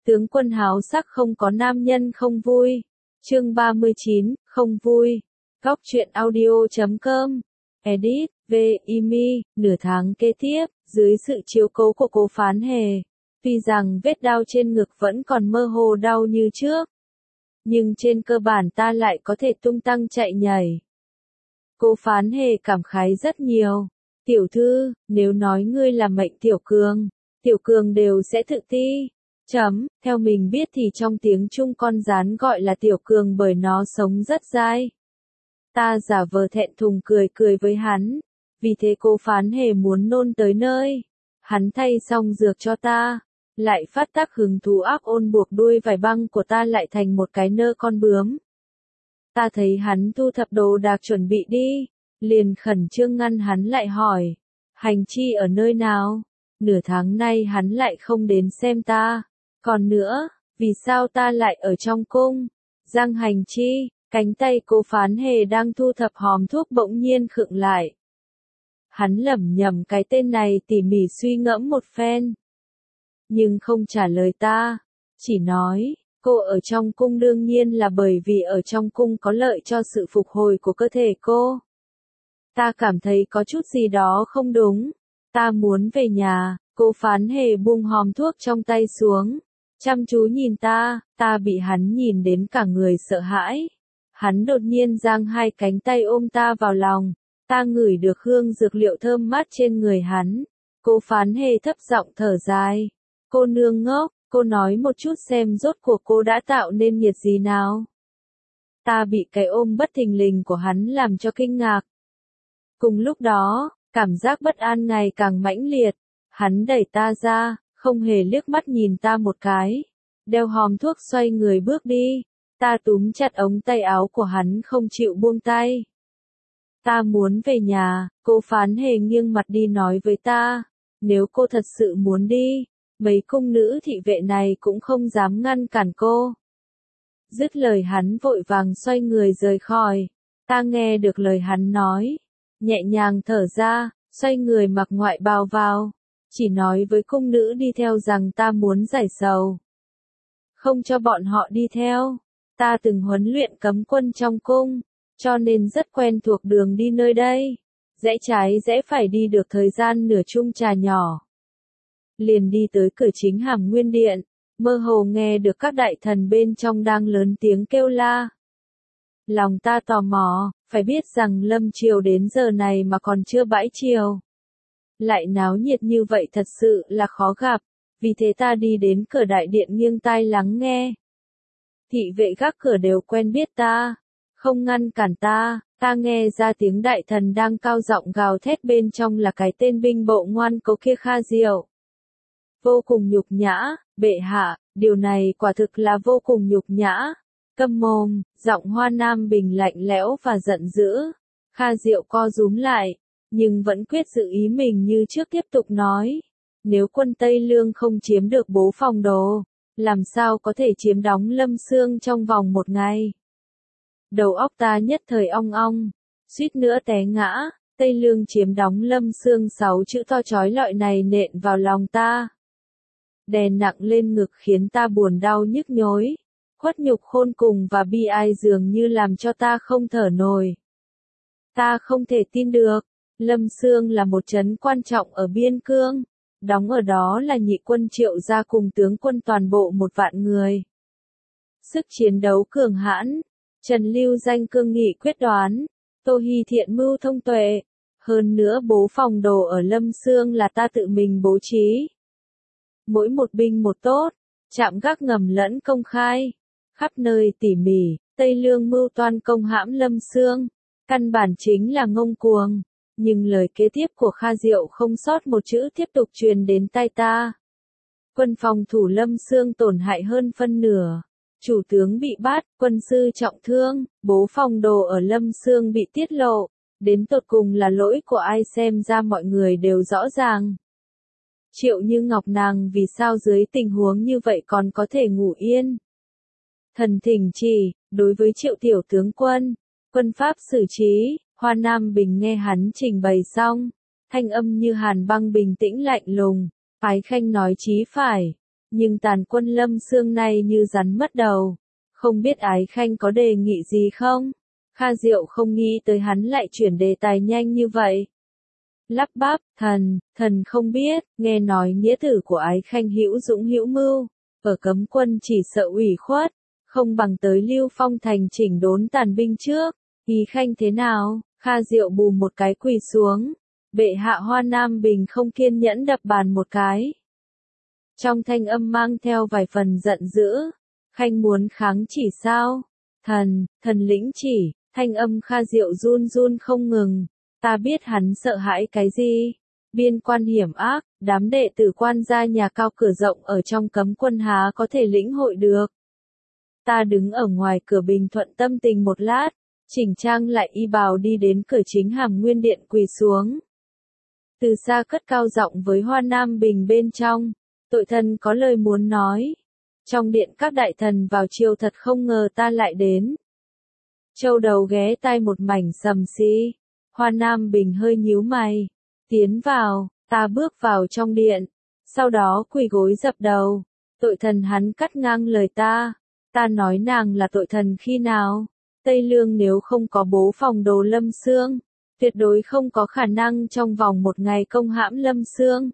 Tướng quân háo sắc không có nam nhân không vui. Chương 39, không vui. Góc truyện audio.com. Edit, V.I.M.I. Nửa tháng kế tiếp, dưới sự chiếu cố của Cố Phán Hề, tuy rằng vết đau trên ngực vẫn còn mơ hồ đau như trước, nhưng trên cơ bản ta lại có thể tung tăng chạy nhảy. Cố Phán Hề cảm khái rất nhiều. Tiểu thư, nếu nói ngươi là mệnh Tiểu Cường đều sẽ tự ti. Theo mình biết thì trong tiếng Trung con rán gọi là Tiểu Cường bởi nó sống rất dai. Ta giả vờ thẹn thùng cười với hắn. Vì thế Cố Phán Hề muốn nôn tới nơi. Hắn thay xong dược cho ta. Lại phát tác hứng thú ác ôn buộc đuôi vải băng của ta lại thành một cái nơ con bướm. Ta thấy hắn thu thập đồ đạc chuẩn bị đi. Liền khẩn trương ngăn hắn lại hỏi. Hành chi ở nơi nào? Nửa tháng nay hắn lại không đến xem ta. Còn nữa, vì sao ta lại ở trong cung? Giang Hành chi, cánh tay Cố Phán Hề đang thu thập hòm thuốc bỗng nhiên khựng lại. Hắn lẩm nhẩm cái tên này tỉ mỉ suy ngẫm một phen. Nhưng không trả lời ta, chỉ nói, cô ở trong cung đương nhiên là bởi vì ở trong cung có lợi cho sự phục hồi của cơ thể cô. Ta cảm thấy có chút gì đó không đúng, ta muốn về nhà. Cố Phán Hề buông hòm thuốc trong tay xuống, chăm chú nhìn ta bị hắn nhìn đến cả người sợ hãi. Hắn đột nhiên giang hai cánh tay ôm ta vào lòng, ta ngửi được hương dược liệu thơm mát trên người hắn. Cố Phán Hề thấp giọng thở dài. Cô nương ngốc, cô nói một chút xem rốt cuộc cô đã tạo nên nhiệt gì nào. Ta bị cái ôm bất thình lình của hắn làm cho kinh ngạc. Cùng lúc đó, cảm giác bất an ngày càng mãnh liệt. Hắn đẩy ta ra, không hề liếc mắt nhìn ta một cái. Đeo hòm thuốc xoay người bước đi. Ta túm chặt ống tay áo của hắn không chịu buông tay. Ta muốn về nhà. Cố Phán Hề nghiêng mặt đi nói với ta. Nếu cô thật sự muốn đi, mấy cung nữ thị vệ này cũng không dám ngăn cản cô. Dứt lời hắn vội vàng xoay người rời khỏi. Ta nghe được lời hắn nói, nhẹ nhàng thở ra, xoay người mặc ngoại bào vào. Chỉ nói với cung nữ đi theo rằng ta muốn giải sầu. Không cho bọn họ đi theo. Ta từng huấn luyện cấm quân trong cung, cho nên rất quen thuộc đường đi nơi đây. Rẽ trái rẽ phải đi được thời gian nửa chung trà nhỏ. Liền đi tới cửa chính Hàm Nguyên Điện, mơ hồ nghe được các đại thần bên trong đang lớn tiếng kêu la. Lòng ta tò mò, phải biết rằng lâm triều đến giờ này mà còn chưa bãi triều. Lại náo nhiệt như vậy thật sự là khó gặp, vì thế ta đi đến cửa đại điện nghiêng tai lắng nghe. Thị vệ gác cửa đều quen biết ta, không ngăn cản ta nghe ra tiếng đại thần đang cao giọng gào thét bên trong là cái tên binh bộ ngoan cố kia Kha Diệu. Vô cùng nhục nhã, bệ hạ, điều này quả thực là vô cùng nhục nhã. Câm mồm, giọng Hoa Nam Bình lạnh lẽo và giận dữ. Kha Diệu co rúm lại, nhưng vẫn quyết giữ ý mình như trước tiếp tục nói. Nếu quân Tây Lương không chiếm được Bố Phòng Đồ, làm sao có thể chiếm đóng Lâm Xương trong vòng một ngày? Đầu óc ta nhất thời ong ong, suýt nữa té ngã. Tây Lương chiếm đóng Lâm Xương 6 chữ to chói lọi này nện vào lòng ta. Đè nặng lên ngực khiến ta buồn đau nhức nhối. Khuất nhục khôn cùng và bi ai dường như làm cho ta không thở nổi. Ta không thể tin được. Lâm Xương là một trấn quan trọng ở biên cương. Đóng ở đó là nhị quân Triệu gia cùng tướng quân toàn bộ 1.000.000 người. Sức chiến đấu cường hãn. Trần Lưu Danh cương nghị quyết đoán. Tô Hy thiện mưu thông tuệ. Hơn nữa Bố Phòng Đồ ở Lâm Xương là ta tự mình bố trí. Mỗi một binh một tốt. Trạm gác ngầm lẫn công khai. Khắp nơi tỉ mỉ. Tây Lương mưu toan công hãm Lâm Xương. Căn bản chính là ngông cuồng. Nhưng lời kế tiếp của Kha Diệu không sót một chữ tiếp tục truyền đến tai ta. Quân phòng thủ Lâm Xương tổn hại hơn phân nửa. Chủ tướng bị bắt, quân sư trọng thương, Bố Phòng Đồ ở Lâm Xương bị tiết lộ. Đến tột cùng là lỗi của ai xem ra mọi người đều rõ ràng. Triệu Như Ngọc nàng vì sao dưới tình huống như vậy còn có thể ngủ yên? Thần thỉnh chỉ, đối với Triệu tiểu tướng quân, quân pháp xử trí. Hoa Nam Bình nghe hắn trình bày xong, thanh âm như hàn băng bình tĩnh lạnh lùng. Ái Khanh nói chí phải, nhưng Tàn Quân Lâm Xương này như rắn mất đầu. Không biết Ái Khanh có đề nghị gì không? Kha Diệu không nghĩ tới hắn lại chuyển đề tài nhanh như vậy. Lắp bắp, thần không biết, nghe nói nghĩa tử của Ái Khanh hữu dũng hữu mưu, ở cấm quân chỉ sợ ủy khuất, không bằng tới Lưu Phong thành chỉnh đốn tàn binh trước. Ý Khanh thế nào? Kha Diệu bù một cái quỳ xuống. Bệ hạ. Hoa Nam Bình không kiên nhẫn đập bàn một cái. Trong thanh âm mang theo vài phần giận dữ. Khanh muốn kháng chỉ sao? Thần lĩnh chỉ. Thanh âm Kha Diệu run run không ngừng. Ta biết hắn sợ hãi cái gì? Biên quan hiểm ác, đám đệ tử quan gia nhà cao cửa rộng ở trong cấm quân há có thể lĩnh hội được. Ta đứng ở ngoài cửa Bình Thuận tâm tình một lát, chỉnh trang lại y bào đi đến cửa chính Hàm Nguyên Điện quỳ xuống. Từ xa cất cao giọng với Hoa Nam Bình bên trong, tội thần có lời muốn nói. Trong điện các đại thần vào chiều thật không ngờ ta lại đến. Châu đầu ghé tai một mảnh sầm xí. Hoa Nam Bình hơi nhíu mày. Tiến vào, ta bước vào trong điện. Sau đó quỳ gối dập đầu. Tội thần hắn cắt ngang lời ta. Ta nói nàng là tội thần khi nào? Tây Lương nếu không có bố phòng đồ Lâm Xương, tuyệt đối không có khả năng trong vòng một ngày công hãm Lâm Xương.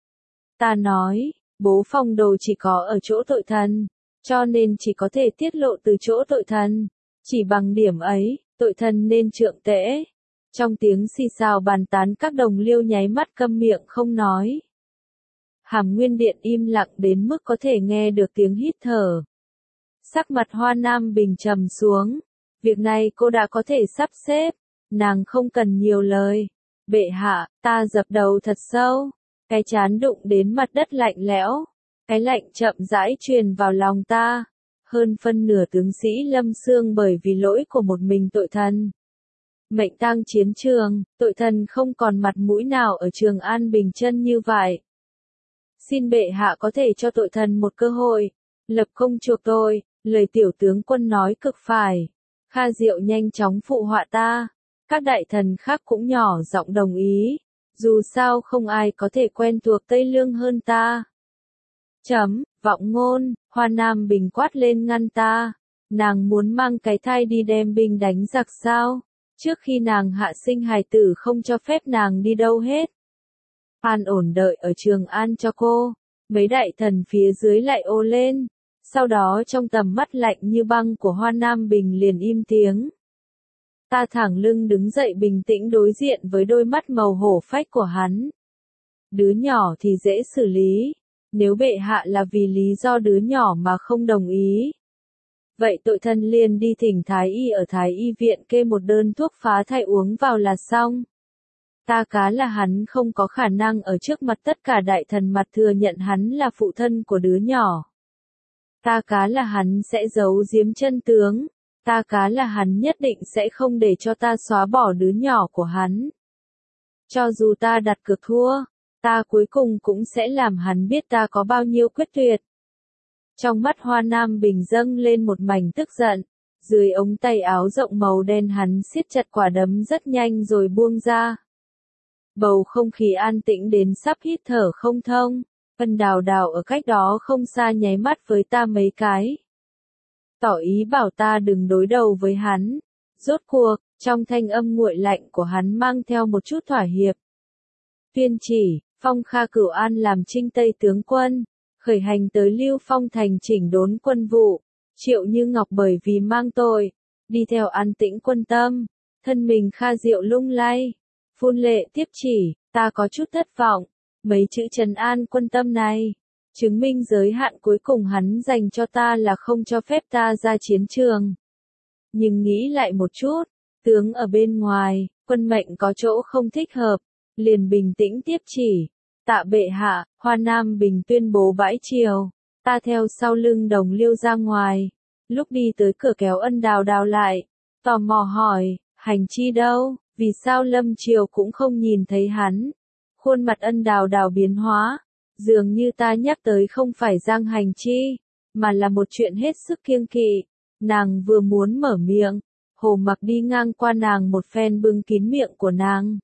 Ta nói, bố phòng đồ chỉ có ở chỗ tội thần, cho nên chỉ có thể tiết lộ từ chỗ tội thần. Chỉ bằng điểm ấy, tội thần nên trượng tễ. Trong tiếng xì xào bàn tán các đồng liêu nháy mắt câm miệng không nói. Hàm Nguyên Điện im lặng đến mức có thể nghe được tiếng hít thở. Sắc mặt Hoa Nam Bình trầm xuống. Việc này cô đã có thể sắp xếp. Nàng không cần nhiều lời. Bệ hạ, ta dập đầu thật sâu. Cái trán đụng đến mặt đất lạnh lẽo. Cái lạnh chậm rãi truyền vào lòng ta. Hơn phân nửa tướng sĩ Lâm Xương bởi vì lỗi của một mình tội thần. Mệnh tang chiến trường, tội thần không còn mặt mũi nào ở Trường An bình chân như vậy. Xin bệ hạ có thể cho tội thần một cơ hội, lập công chuộc tội. Lời tiểu tướng quân nói cực phải. Kha Diệu nhanh chóng phụ họa ta. Các đại thần khác cũng nhỏ giọng đồng ý. Dù sao không ai có thể quen thuộc Tây Lương hơn ta. Vọng ngôn, Hoa Nam Bình quát lên ngăn ta. Nàng muốn mang cái thai đi đem binh đánh giặc sao? Trước khi nàng hạ sinh hài tử không cho phép nàng đi đâu hết. An ổn đợi ở Trường An cho cô. Mấy đại thần phía dưới lại ô lên. Sau đó trong tầm mắt lạnh như băng của Hoa Nam Bình liền im tiếng. Ta thẳng lưng đứng dậy bình tĩnh đối diện với đôi mắt màu hổ phách của hắn. Đứa nhỏ thì dễ xử lý. Nếu bệ hạ là vì lý do đứa nhỏ mà không đồng ý. Vậy tội thần liền đi thỉnh Thái Y ở Thái Y viện kê một đơn thuốc phá thai uống vào là xong. Ta cá là hắn không có khả năng ở trước mặt tất cả đại thần mặt thừa nhận hắn là phụ thân của đứa nhỏ. Ta cá là hắn sẽ giấu giếm chân tướng. Ta cá là hắn nhất định sẽ không để cho ta xóa bỏ đứa nhỏ của hắn. Cho dù ta đặt cược thua, ta cuối cùng cũng sẽ làm hắn biết ta có bao nhiêu quyết tuyệt. Trong mắt Hoa Nam Bình dâng lên một mảnh tức giận. Dưới ống tay áo rộng màu đen hắn siết chặt quả đấm rất nhanh rồi buông ra. Bầu không khí an tĩnh đến sắp hít thở không thông. Ân Đào Đào ở cách đó không xa nháy mắt với ta mấy cái. Tỏ ý bảo ta đừng đối đầu với hắn. Rốt cuộc, trong thanh âm nguội lạnh của hắn mang theo một chút thỏa hiệp. Tuyên chỉ, phong Kha Cửu An làm Trinh Tây tướng quân, khởi hành tới Lưu Phong thành chỉnh đốn quân vụ. Triệu Như Ngọc bởi vì mang tội, đi theo An Tĩnh quân tâm, thân mình Kha Diệu lung lay. Phun lệ tiếp chỉ, ta có chút thất vọng. Mấy chữ trấn an quân tâm này, chứng minh giới hạn cuối cùng hắn dành cho ta là không cho phép ta ra chiến trường. Nhưng nghĩ lại một chút, tướng ở bên ngoài, quân mệnh có chỗ không thích hợp, liền bình tĩnh tiếp chỉ. Tạ bệ hạ, Hoa Nam Bình tuyên bố bãi triều. Ta theo sau lưng đồng liêu ra ngoài. Lúc đi tới cửa kéo Ân Đào Đào lại, tò mò hỏi, hành chi đâu, vì sao Lâm Triều cũng không nhìn thấy hắn. Khuôn mặt Ân Đào Đào biến hóa, dường như ta nhắc tới không phải Giang Hành Chi, mà là một chuyện hết sức kiêng kỵ. Nàng vừa muốn mở miệng, Hồ Mặc đi ngang qua nàng một phen bưng kín miệng của nàng.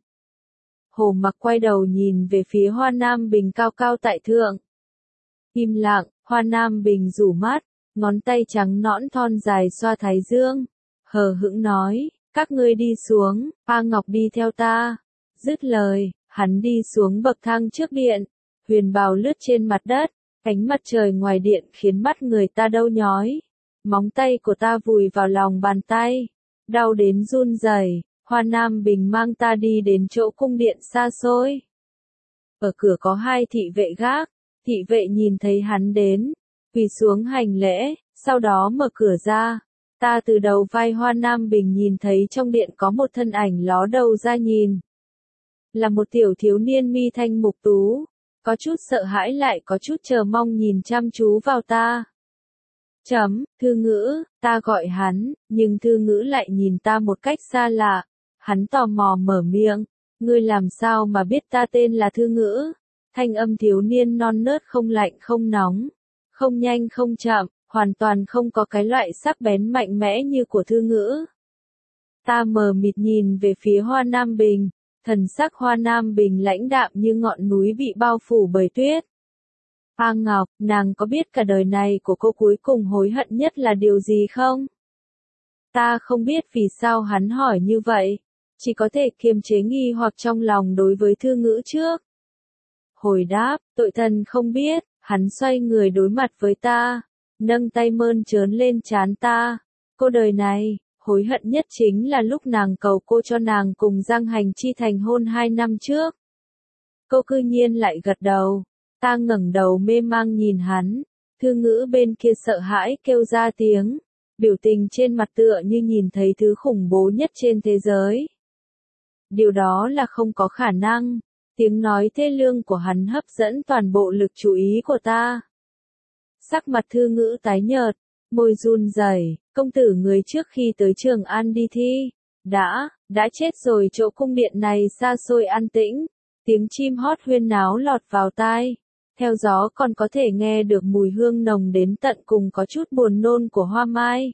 Hồ Mặc quay đầu nhìn về phía Hoa Nam Bình cao cao tại thượng. Im lặng, Hoa Nam Bình rủ mắt, ngón tay trắng nõn thon dài xoa thái dương, hờ hững nói, các ngươi đi xuống, A Ngọc đi theo ta. Dứt lời, hắn đi xuống bậc thang trước điện, huyền bào lướt trên mặt đất, ánh mặt trời ngoài điện khiến mắt người ta đau nhói. Móng tay của ta vùi vào lòng bàn tay, đau đến run rẩy. Hoa Nam Bình mang ta đi đến chỗ cung điện xa xôi. Ở cửa có hai thị vệ gác, thị vệ nhìn thấy hắn đến, quỳ xuống hành lễ, sau đó mở cửa ra. Ta từ đầu vai Hoa Nam Bình nhìn thấy trong điện có một thân ảnh ló đầu ra nhìn. Là một tiểu thiếu niên mi thanh mục tú, có chút sợ hãi lại có chút chờ mong nhìn chăm chú vào ta. Thư Ngữ, ta gọi hắn, nhưng Thư Ngữ lại nhìn ta một cách xa lạ. Hắn tò mò mở miệng, ngươi làm sao mà biết ta tên là Thư Ngữ? Thanh âm thiếu niên non nớt không lạnh không nóng, không nhanh không chậm, hoàn toàn không có cái loại sắc bén mạnh mẽ như của Thư Ngữ. Ta mờ mịt nhìn về phía Hoa Nam Bình, thần sắc Hoa Nam Bình lãnh đạm như ngọn núi bị bao phủ bởi tuyết. A Ngọc, nàng có biết cả đời này của cô cuối cùng hối hận nhất là điều gì không? Ta không biết vì sao hắn hỏi như vậy, chỉ có thể kiềm chế nghi hoặc trong lòng đối với Thư Ngữ trước. Hồi đáp, tội thần không biết. Hắn xoay người đối mặt với ta, nâng tay mơn trớn lên trán ta. Cô đời này, hối hận nhất chính là lúc nàng cầu cô cho nàng cùng Giang Hành Chi thành hôn 2 năm trước. Cô cư nhiên lại gật đầu. Ta ngẩng đầu mê mang nhìn hắn. Thư Ngữ bên kia sợ hãi kêu ra tiếng, biểu tình trên mặt tựa như nhìn thấy thứ khủng bố nhất trên thế giới. Điều đó là không có khả năng. Tiếng nói thê lương của hắn hấp dẫn toàn bộ lực chú ý của ta. Sắc mặt Thư Ngữ tái nhợt, môi run rẩy, công tử người trước khi tới Trường An đi thi, đã chết rồi. Chỗ cung điện này xa xôi an tĩnh, tiếng chim hót huyên náo lọt vào tai. Theo gió còn có thể nghe được mùi hương nồng đến tận cùng có chút buồn nôn của hoa mai.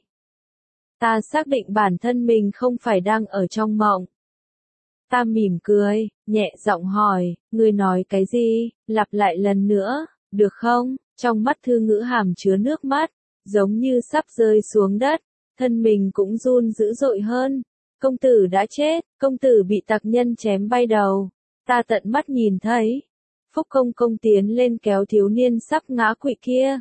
Ta xác định bản thân mình không phải đang ở trong mộng. Ta mỉm cười, nhẹ giọng hỏi, ngươi nói cái gì, lặp lại lần nữa, được không? Trong mắt Thư Ngữ hàm chứa nước mắt, giống như sắp rơi xuống đất, thân mình cũng run dữ dội hơn. Công tử đã chết, công tử bị tặc nhân chém bay đầu. Ta tận mắt nhìn thấy. Phúc Công Công tiến lên kéo thiếu niên sắp ngã quỵ kia.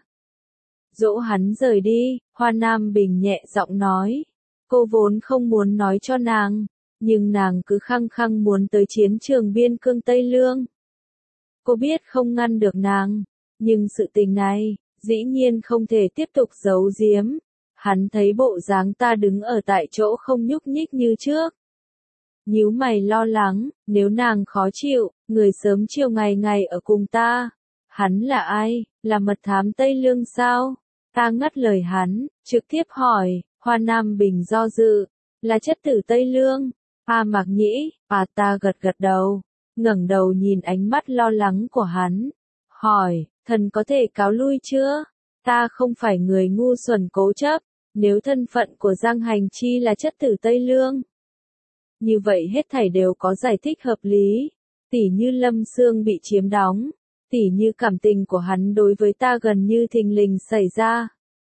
Dỗ hắn rời đi, Hoa Nam Bình nhẹ giọng nói. Cô vốn không muốn nói cho nàng, nhưng nàng cứ khăng khăng muốn tới chiến trường biên cương Tây Lương. Cô biết không ngăn được nàng, nhưng sự tình này, dĩ nhiên không thể tiếp tục giấu giếm. Hắn thấy bộ dáng ta đứng ở tại chỗ không nhúc nhích như trước. Nhíu mày lo lắng, nếu nàng khó chịu, người sớm chiều ngày ngày ở cùng ta. Hắn là ai, là mật thám Tây Lương sao? Ta ngắt lời hắn, trực tiếp hỏi. Hoa Nam Bình do dự, là chất tử Tây Lương. Mạc Nhĩ, ta gật gật đầu, ngẩng đầu nhìn ánh mắt lo lắng của hắn, hỏi, thần có thể cáo lui chưa? Ta không phải người ngu xuẩn cố chấp, nếu thân phận của Giang Hành Chi là chất tử Tây Lương. Như vậy hết thảy đều có giải thích hợp lý, tỉ như Lâm Sương bị chiếm đóng, tỉ như cảm tình của hắn đối với ta gần như thình lình xảy ra.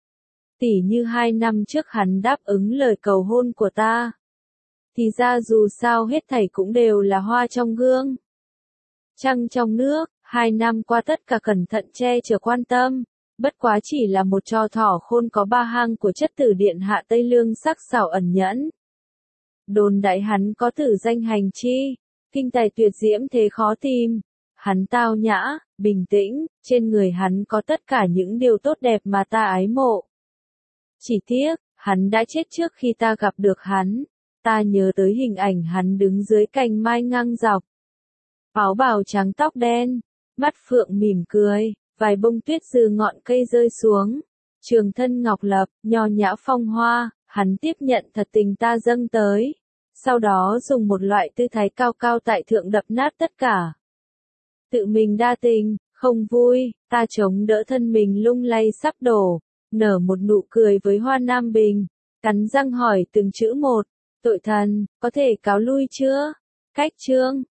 Tỉ như 2 năm trước hắn đáp ứng lời cầu hôn của ta. Thì ra dù sao hết thảy cũng đều là hoa trong gương. Trăng trong nước, 2 năm qua tất cả cẩn thận che chở quan tâm, bất quá chỉ là một trò thỏ khôn có 3 hang của chất tử điện hạ Tây Lương sắc sảo ẩn nhẫn. Đồn đại hắn có tử danh Hành Chi, kinh tài tuyệt diễm thế khó tìm. Hắn tao nhã, bình tĩnh, trên người hắn có tất cả những điều tốt đẹp mà ta ái mộ. Chỉ tiếc, hắn đã chết trước khi ta gặp được hắn. Ta nhớ tới hình ảnh hắn đứng dưới cành mai ngang dọc. Áo bào trắng tóc đen, mắt phượng mỉm cười, vài bông tuyết từ ngọn cây rơi xuống. Trường thân ngọc lập, nho nhã phong hoa, hắn tiếp nhận thật tình ta dâng tới. Sau đó dùng một loại tư thái cao cao tại thượng đập nát tất cả. Tự mình đa tình, không vui, ta chống đỡ thân mình lung lay sắp đổ, nở một nụ cười với Hoa Nam Bình, cắn răng hỏi từng chữ một. Tội thần, có thể cáo lui chưa? Cách chương